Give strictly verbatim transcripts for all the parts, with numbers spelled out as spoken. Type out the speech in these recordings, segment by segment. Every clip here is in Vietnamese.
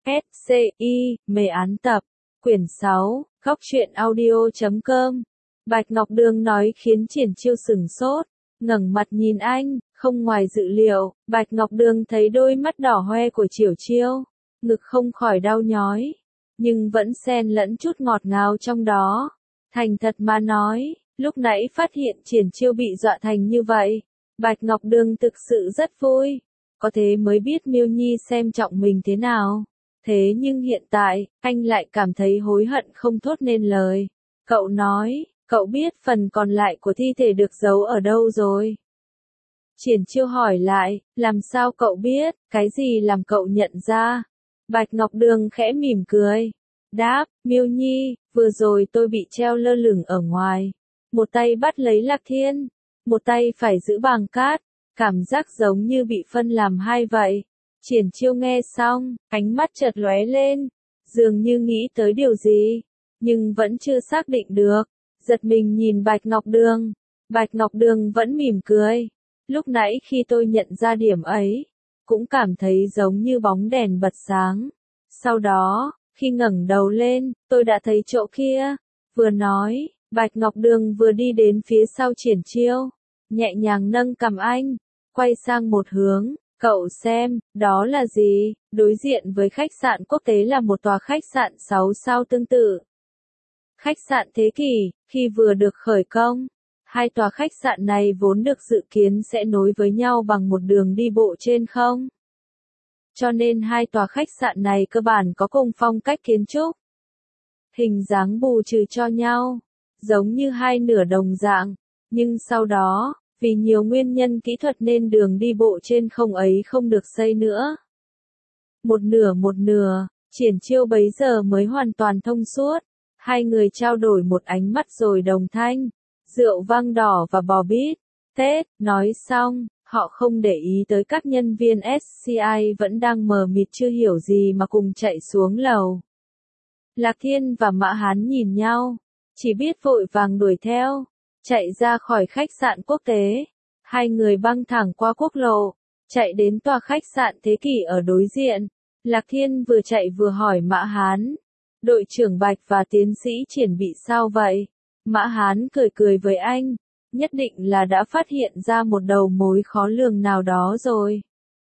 S C I, mê án tập, quyển sáu, góc truyện audio chấm com. Bạch Ngọc Đường nói khiến Triển Chiêu sửng sốt, ngẩng mặt nhìn anh, không ngoài dự liệu, Bạch Ngọc Đường thấy đôi mắt đỏ hoe của Triển Chiêu, ngực không khỏi đau nhói, nhưng vẫn xen lẫn chút ngọt ngào trong đó. Thành thật mà nói, lúc nãy phát hiện Triển Chiêu bị dọa thành như vậy, Bạch Ngọc Đường thực sự rất vui, có thế mới biết Miêu Nhi xem trọng mình thế nào. Thế nhưng hiện tại, anh lại cảm thấy hối hận không thốt nên lời. Cậu nói, cậu biết phần còn lại của thi thể được giấu ở đâu rồi? Triển Chiêu hỏi lại, làm sao cậu biết, cái gì làm cậu nhận ra? Bạch Ngọc Đường khẽ mỉm cười. Đáp, Miêu Nhi, vừa rồi tôi bị treo lơ lửng ở ngoài. Một tay bắt lấy Lạc Thiên, một tay phải giữ bàng cát, cảm giác giống như bị phân làm hai vậy. Triển Chiêu nghe xong, ánh mắt chợt lóe lên, dường như nghĩ tới điều gì, nhưng vẫn chưa xác định được. Giật mình nhìn Bạch Ngọc Đường, Bạch Ngọc Đường vẫn mỉm cười. Lúc nãy khi tôi nhận ra điểm ấy, cũng cảm thấy giống như bóng đèn bật sáng. Sau đó, khi ngẩng đầu lên, tôi đã thấy chỗ kia. Vừa nói, Bạch Ngọc Đường vừa đi đến phía sau Triển Chiêu, nhẹ nhàng nâng cằm anh, quay sang một hướng. Cậu xem, đó là gì? Đối diện với khách sạn quốc tế là một tòa khách sạn sáu sao tương tự. Khách sạn Thế Kỷ, khi vừa được khởi công, hai tòa khách sạn này vốn được dự kiến sẽ nối với nhau bằng một đường đi bộ trên không. Cho nên hai tòa khách sạn này cơ bản có cùng phong cách kiến trúc. Hình dáng bù trừ cho nhau, giống như hai nửa đồng dạng, nhưng sau đó, vì nhiều nguyên nhân kỹ thuật nên đường đi bộ trên không ấy không được xây nữa. Một nửa một nửa, Triển Chiêu bấy giờ mới hoàn toàn thông suốt. Hai người trao đổi một ánh mắt rồi đồng thanh. Rượu vang đỏ và bò bít. Tết, nói xong, họ không để ý tới các nhân viên ét xê i vẫn đang mờ mịt chưa hiểu gì mà cùng chạy xuống lầu. Lạc Thiên và Mã Hán nhìn nhau, chỉ biết vội vàng đuổi theo. Chạy ra khỏi khách sạn quốc tế, hai người băng thẳng qua quốc lộ, chạy đến tòa khách sạn Thế Kỷ ở đối diện. Lạc Thiên vừa chạy vừa hỏi Mã Hán, đội trưởng Bạch và tiến sĩ Triển bị sao vậy? Mã Hán cười cười với anh, nhất định là đã phát hiện ra một đầu mối khó lường nào đó rồi.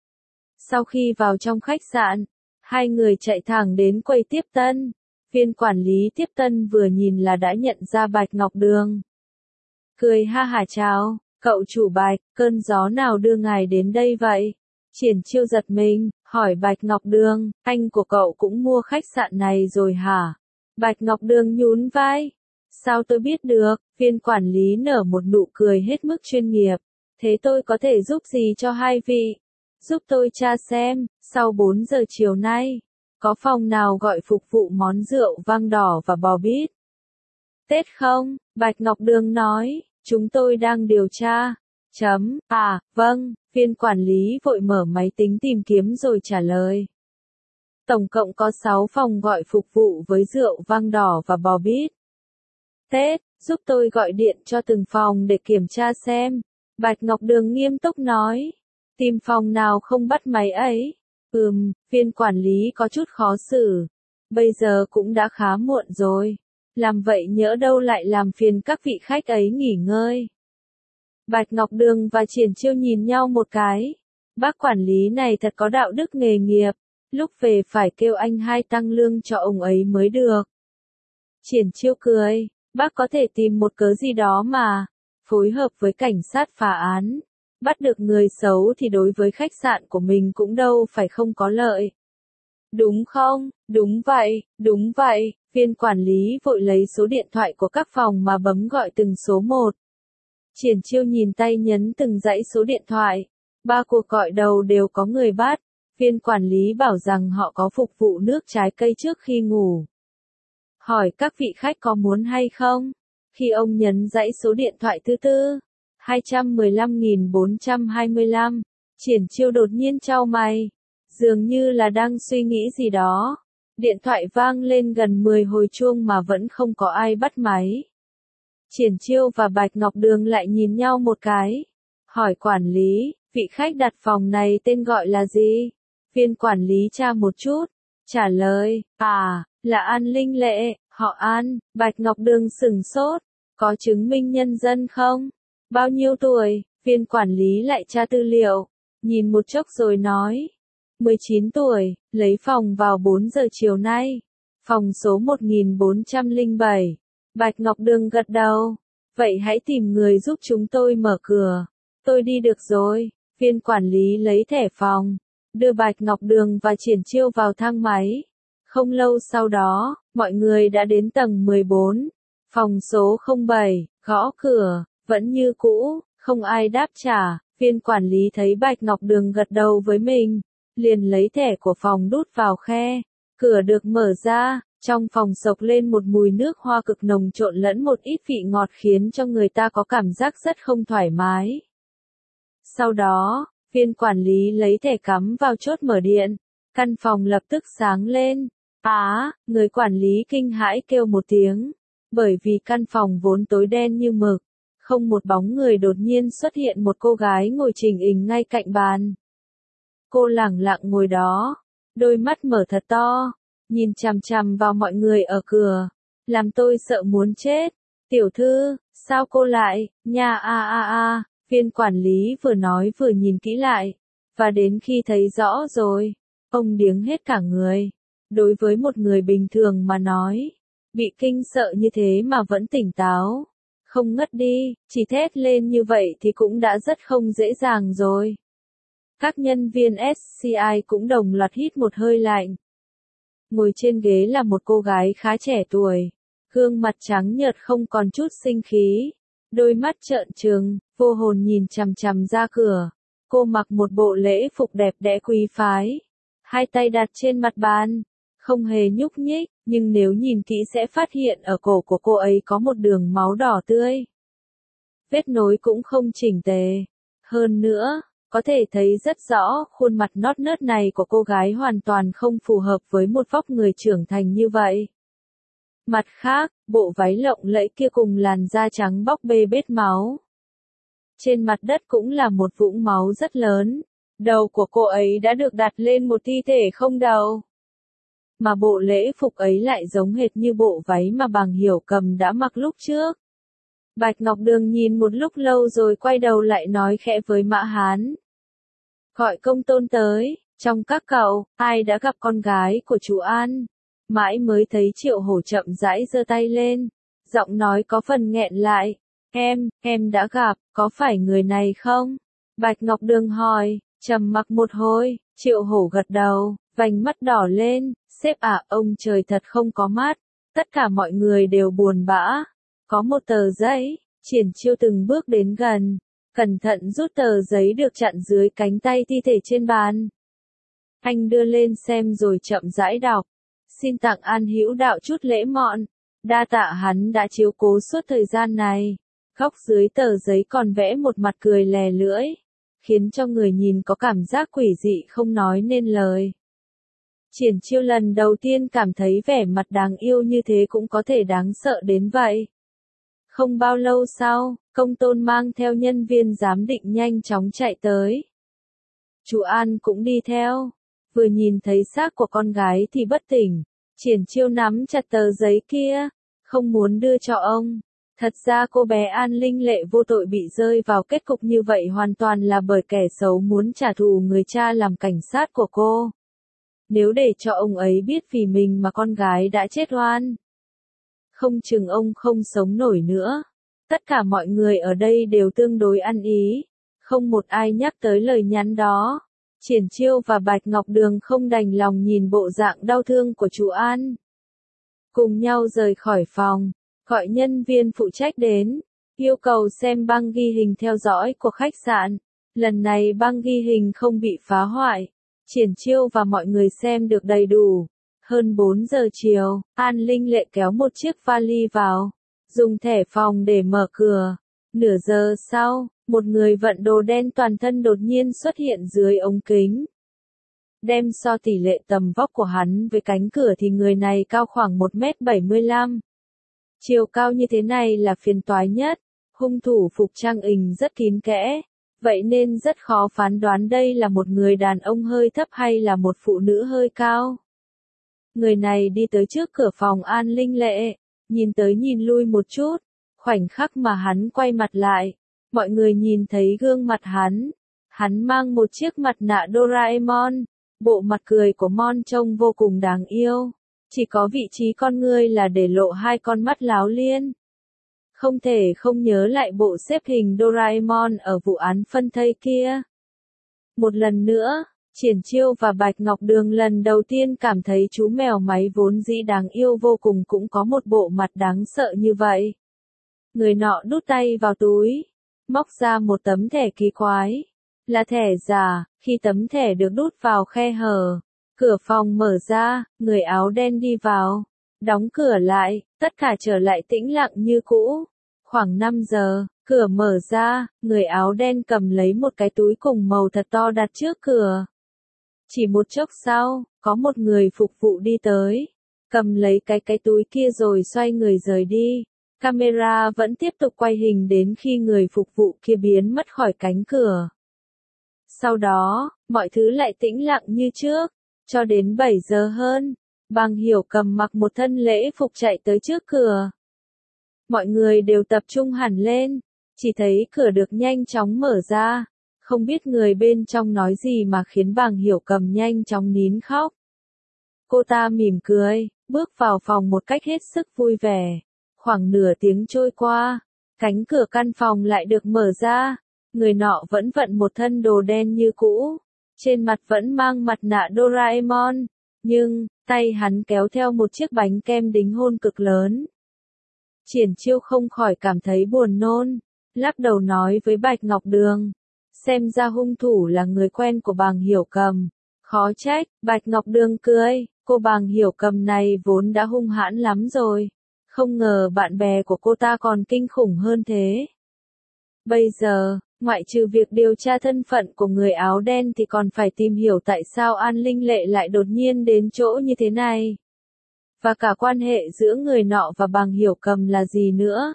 Sau khi vào trong khách sạn, hai người chạy thẳng đến quầy tiếp tân. Viên quản lý tiếp tân vừa nhìn là đã nhận ra Bạch Ngọc Đường. Cười ha hả chào, cậu chủ Bạch, cơn gió nào đưa ngài đến đây vậy? Triển Chiêu giật mình, hỏi Bạch Ngọc Đường, anh của cậu cũng mua khách sạn này rồi hả? Bạch Ngọc Đường nhún vai. Sao tôi biết được? Viên quản lý nở một nụ cười hết mức chuyên nghiệp. Thế tôi có thể giúp gì cho hai vị? Giúp tôi tra xem, sau bốn giờ chiều nay, có phòng nào gọi phục vụ món rượu vang đỏ và bò bít Tết không? Bạch Ngọc Đường nói, chúng tôi đang điều tra. Chấm, à, vâng, viên quản lý vội mở máy tính tìm kiếm rồi trả lời. Tổng cộng có sáu phòng gọi phục vụ với rượu vang đỏ và bò bít Tết, giúp tôi gọi điện cho từng phòng để kiểm tra xem. Bạch Ngọc Đường nghiêm túc nói, tìm phòng nào không bắt máy ấy. Ừm, viên quản lý có chút khó xử. Bây giờ cũng đã khá muộn rồi. Làm vậy nhỡ đâu lại làm phiền các vị khách ấy nghỉ ngơi. Bạch Ngọc Đường và Triển Chiêu nhìn nhau một cái. Bác quản lý này thật có đạo đức nghề nghiệp. Lúc về phải kêu anh hai tăng lương cho ông ấy mới được. Triển Chiêu cười, bác có thể tìm một cớ gì đó mà. Phối hợp với cảnh sát phá án. Bắt được người xấu thì đối với khách sạn của mình cũng đâu phải không có lợi. Đúng không? Đúng vậy, đúng vậy. Viên quản lý vội lấy số điện thoại của các phòng mà bấm gọi từng số một. Triển Chiêu nhìn tay nhấn từng dãy số điện thoại. Ba cuộc gọi đầu đều có người bắt. Viên quản lý bảo rằng họ có phục vụ nước trái cây trước khi ngủ. Hỏi các vị khách có muốn hay không? Khi ông nhấn dãy số điện thoại thứ tư, hai trăm mười lăm nghìn bốn trăm hai mươi lăm, Triển Chiêu đột nhiên chau mày. Dường như là đang suy nghĩ gì đó. Điện thoại vang lên gần mười hồi chuông mà vẫn không có ai bắt máy. Triển Chiêu và Bạch Ngọc Đường lại nhìn nhau một cái. Hỏi quản lý, vị khách đặt phòng này tên gọi là gì? Viên quản lý tra một chút. trả lời, à, là An Linh Lệ, họ An. Bạch Ngọc Đường sửng sốt, có chứng minh nhân dân không? Bao nhiêu tuổi? Viên quản lý lại tra tư liệu, nhìn một chốc rồi nói, mười chín tuổi, lấy phòng vào bốn giờ chiều nay, phòng số một nghìn bốn trăm lẻ bảy. Bạch Ngọc Đường gật đầu, vậy hãy tìm người giúp chúng tôi mở cửa, tôi đi được rồi. Viên quản lý lấy thẻ phòng, đưa Bạch Ngọc Đường và Triển Chiêu vào thang máy. Không lâu sau đó, mọi người đã đến tầng mười bốn, phòng số không bảy, gõ cửa, vẫn như cũ, không ai đáp trả. Viên quản lý thấy Bạch Ngọc Đường gật đầu với mình, liền lấy thẻ của phòng đút vào khe, cửa được mở ra, trong phòng sộc lên một mùi nước hoa cực nồng trộn lẫn một ít vị ngọt khiến cho người ta có cảm giác rất không thoải mái. Sau đó, viên quản lý lấy thẻ cắm vào chốt mở điện, căn phòng lập tức sáng lên. Á, à, người quản lý kinh hãi kêu một tiếng, bởi vì căn phòng vốn tối đen như mực, không một bóng người. Đột nhiên xuất hiện một cô gái ngồi chỉnh hình ngay cạnh bàn. Cô lẳng lặng ngồi đó, đôi mắt mở thật to, nhìn chằm chằm vào mọi người ở cửa, làm tôi sợ muốn chết. Tiểu thư, sao cô lại, nha a a a, viên quản lý vừa nói vừa nhìn kỹ lại, và đến khi thấy rõ rồi, ông điếng hết cả người. Đối với một người bình thường mà nói, bị kinh sợ như thế mà vẫn tỉnh táo, không ngất đi, chỉ thét lên như vậy thì cũng đã rất không dễ dàng rồi. Các nhân viên ét xê i cũng đồng loạt hít một hơi lạnh. Ngồi trên ghế là một cô gái khá trẻ tuổi, gương mặt trắng nhợt không còn chút sinh khí, đôi mắt trợn trừng, vô hồn nhìn chằm chằm ra cửa. Cô mặc một bộ lễ phục đẹp đẽ quý phái, hai tay đặt trên mặt bàn, không hề nhúc nhích, nhưng nếu nhìn kỹ sẽ phát hiện ở cổ của cô ấy có một đường máu đỏ tươi. Vết nối cũng không chỉnh tề. Hơn nữa, có thể thấy rất rõ khuôn mặt nót nớt này của cô gái hoàn toàn không phù hợp với một vóc người trưởng thành như vậy. Mặt khác, bộ váy lộng lẫy kia cùng làn da trắng bóc bê bết máu. Trên mặt đất cũng là một vũng máu rất lớn. Đầu của cô ấy đã được đặt lên một thi thể không đầu. Mà bộ lễ phục ấy lại giống hệt như bộ váy mà Bàng Hiểu Cầm đã mặc lúc trước. Bạch Ngọc Đường nhìn một lúc lâu rồi quay đầu lại nói khẽ với Mã Hán. Gọi công tôn tới, trong các cậu, ai đã gặp con gái của chú An? Mãi mới thấy Triệu Hổ chậm rãi giơ tay lên, giọng nói có phần nghẹn lại. Em, em đã gặp, có phải người này không? Bạch Ngọc Đường hỏi, trầm mặc một hồi, Triệu Hổ gật đầu, vành mắt đỏ lên, sếp ạ, ông trời thật không có mắt, tất cả mọi người đều buồn bã. Có một tờ giấy, Triển Chiêu từng bước đến gần, cẩn thận rút tờ giấy được chặn dưới cánh tay thi thể trên bàn. Anh đưa lên xem rồi chậm rãi đọc. Xin tặng An Hữu Đạo chút lễ mọn, đa tạ hắn đã chiếu cố suốt thời gian này. Góc dưới tờ giấy còn vẽ một mặt cười lè lưỡi, khiến cho người nhìn có cảm giác quỷ dị không nói nên lời. Triển Chiêu lần đầu tiên cảm thấy vẻ mặt đáng yêu như thế cũng có thể đáng sợ đến vậy. Không bao lâu sau, công tôn mang theo nhân viên giám định nhanh chóng chạy tới. Chú An cũng đi theo, vừa nhìn thấy xác của con gái thì bất tỉnh. Triển Chiêu nắm chặt tờ giấy kia, không muốn đưa cho ông. Thật ra cô bé An Linh Lệ vô tội bị rơi vào kết cục như vậy hoàn toàn là bởi kẻ xấu muốn trả thù người cha làm cảnh sát của cô. Nếu để cho ông ấy biết vì mình mà con gái đã chết oan, không chừng ông không sống nổi nữa. Tất cả mọi người ở đây đều tương đối ăn ý, không một ai nhắc tới lời nhắn đó. Triển Chiêu và Bạch Ngọc Đường không đành lòng nhìn bộ dạng đau thương của chú An. Cùng nhau rời khỏi phòng, gọi nhân viên phụ trách đến, yêu cầu xem băng ghi hình theo dõi của khách sạn. Lần này băng ghi hình không bị phá hoại. Triển Chiêu và mọi người xem được đầy đủ. Hơn bốn giờ chiều, An Linh Lệ kéo một chiếc vali vào, dùng thẻ phòng để mở cửa. Nửa giờ sau, một người vận đồ đen toàn thân đột nhiên xuất hiện dưới ống kính. Đem so tỷ lệ tầm vóc của hắn với cánh cửa thì người này cao khoảng một mét bảy mươi lăm. Chiều cao như thế này là phiền toái nhất, hung thủ phục trang ình rất kín kẽ, vậy nên rất khó phán đoán đây là một người đàn ông hơi thấp hay là một phụ nữ hơi cao. Người này đi tới trước cửa phòng An Linh Lệ, nhìn tới nhìn lui một chút, khoảnh khắc mà hắn quay mặt lại, mọi người nhìn thấy gương mặt hắn. Hắn mang một chiếc mặt nạ Doraemon, bộ mặt cười của Mon trông vô cùng đáng yêu, chỉ có vị trí con ngươi là để lộ hai con mắt láo liên. Không thể không nhớ lại bộ xếp hình Doraemon ở vụ án phân thây kia. Một lần nữa, Triển Chiêu và Bạch Ngọc Đường lần đầu tiên cảm thấy chú mèo máy vốn dĩ đáng yêu vô cùng cũng có một bộ mặt đáng sợ như vậy. Người nọ đút tay vào túi, móc ra một tấm thẻ kỳ quái. Là thẻ giả, khi tấm thẻ được đút vào khe hở, cửa phòng mở ra, người áo đen đi vào, đóng cửa lại, tất cả trở lại tĩnh lặng như cũ. Khoảng năm giờ, cửa mở ra, người áo đen cầm lấy một cái túi cùng màu thật to đặt trước cửa. Chỉ một chốc sau, có một người phục vụ đi tới, cầm lấy cái cái túi kia rồi xoay người rời đi. Camera vẫn tiếp tục quay hình đến khi người phục vụ kia biến mất khỏi cánh cửa. Sau đó, mọi thứ lại tĩnh lặng như trước, cho đến bảy giờ hơn, Bàng Hiểu Cầm mặc một thân lễ phục chạy tới trước cửa. Mọi người đều tập trung hẳn lên, chỉ thấy cửa được nhanh chóng mở ra, không biết người bên trong nói gì mà khiến Bàng Hiểu Cầm nhanh chóng nín khóc. Cô ta mỉm cười, bước vào phòng một cách hết sức vui vẻ. Khoảng nửa tiếng trôi qua, cánh cửa căn phòng lại được mở ra. Người nọ vẫn vận một thân đồ đen như cũ, trên mặt vẫn mang mặt nạ Doraemon, nhưng, tay hắn kéo theo một chiếc bánh kem đính hôn cực lớn. Triển Chiêu không khỏi cảm thấy buồn nôn, lắc đầu nói với Bạch Ngọc Đường, xem ra hung thủ là người quen của Bàng Hiểu Cầm. Khó trách, Bạch Ngọc Đường cười, cô Bàng Hiểu Cầm này vốn đã hung hãn lắm rồi, không ngờ bạn bè của cô ta còn kinh khủng hơn thế. Bây giờ, ngoại trừ việc điều tra thân phận của người áo đen thì còn phải tìm hiểu tại sao An Linh Lệ lại đột nhiên đến chỗ như thế này. Và cả quan hệ giữa người nọ và Bàng Hiểu Cầm là gì nữa.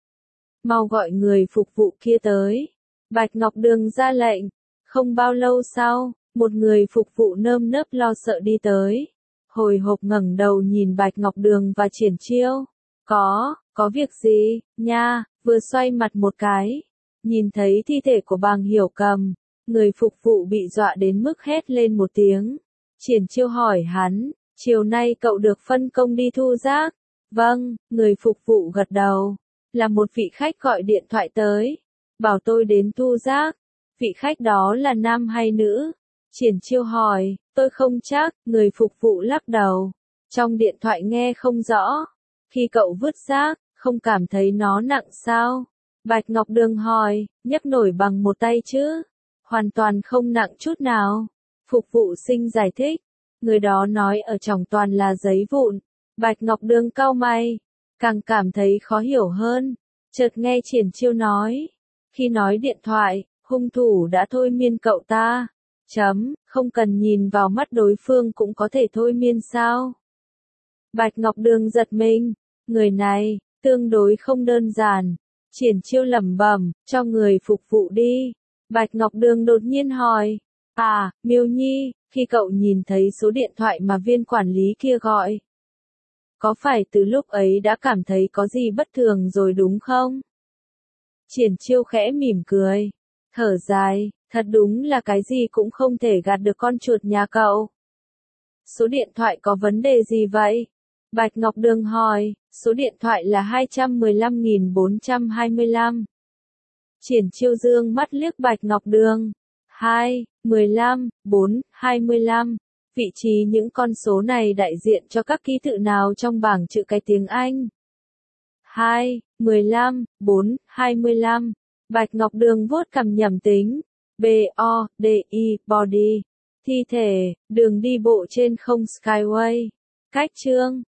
Mau gọi người phục vụ kia tới. Bạch Ngọc Đường ra lệnh. Không bao lâu sau, một người phục vụ nơm nớp lo sợ đi tới. Hồi hộp ngẩng đầu nhìn Bạch Ngọc Đường và Triển Chiêu. Có, có việc gì, nha, vừa xoay mặt một cái. Nhìn thấy thi thể của Bàng Hiểu Cầm, người phục vụ bị dọa đến mức hét lên một tiếng. Triển Chiêu hỏi hắn, chiều nay cậu được phân công đi thu rác? Vâng, người phục vụ gật đầu. Là một vị khách gọi điện thoại tới, bảo tôi đến thu rác. Vị khách đó là nam hay nữ? Triển Chiêu hỏi, tôi không chắc, người phục vụ lắc đầu. Trong điện thoại nghe không rõ. Khi cậu vứt rác, không cảm thấy nó nặng sao? Bạch Ngọc Đường hỏi, nhấc nổi bằng một tay chứ? Hoàn toàn không nặng chút nào. Phục vụ sinh giải thích. Người đó nói ở trong toàn là giấy vụn. Bạch Ngọc Đường cau mày, càng cảm thấy khó hiểu hơn. Chợt nghe Triển Chiêu nói, khi nói điện thoại, hung thủ đã thôi miên cậu ta. Chấm, không cần nhìn vào mắt đối phương cũng có thể thôi miên sao? Bạch Ngọc Đường giật mình, người này, tương đối không đơn giản. Triển Chiêu lẩm bẩm, cho người phục vụ đi. Bạch Ngọc Đường đột nhiên hỏi, à, Miêu Nhi, khi cậu nhìn thấy số điện thoại mà viên quản lý kia gọi, có phải từ lúc ấy đã cảm thấy có gì bất thường rồi đúng không? Triển Chiêu khẽ mỉm cười, thở dài, thật đúng là cái gì cũng không thể gạt được con chuột nhà cậu. Số điện thoại có vấn đề gì vậy? Bạch Ngọc Đường hỏi, số điện thoại là hai một lăm bốn hai lăm. Triển Chiêu dương mắt liếc Bạch Ngọc Đường. hai, mười lăm, bốn, hai mươi lăm. Vị trí những con số này đại diện cho các ký tự nào trong bảng chữ cái tiếng Anh? hai, mười lăm, bốn, hai mươi lăm. Bạch Ngọc Đường vuốt cằm nhẩm tính. B O D I body. Thi thể, đường đi bộ trên không Skyway. Cách chương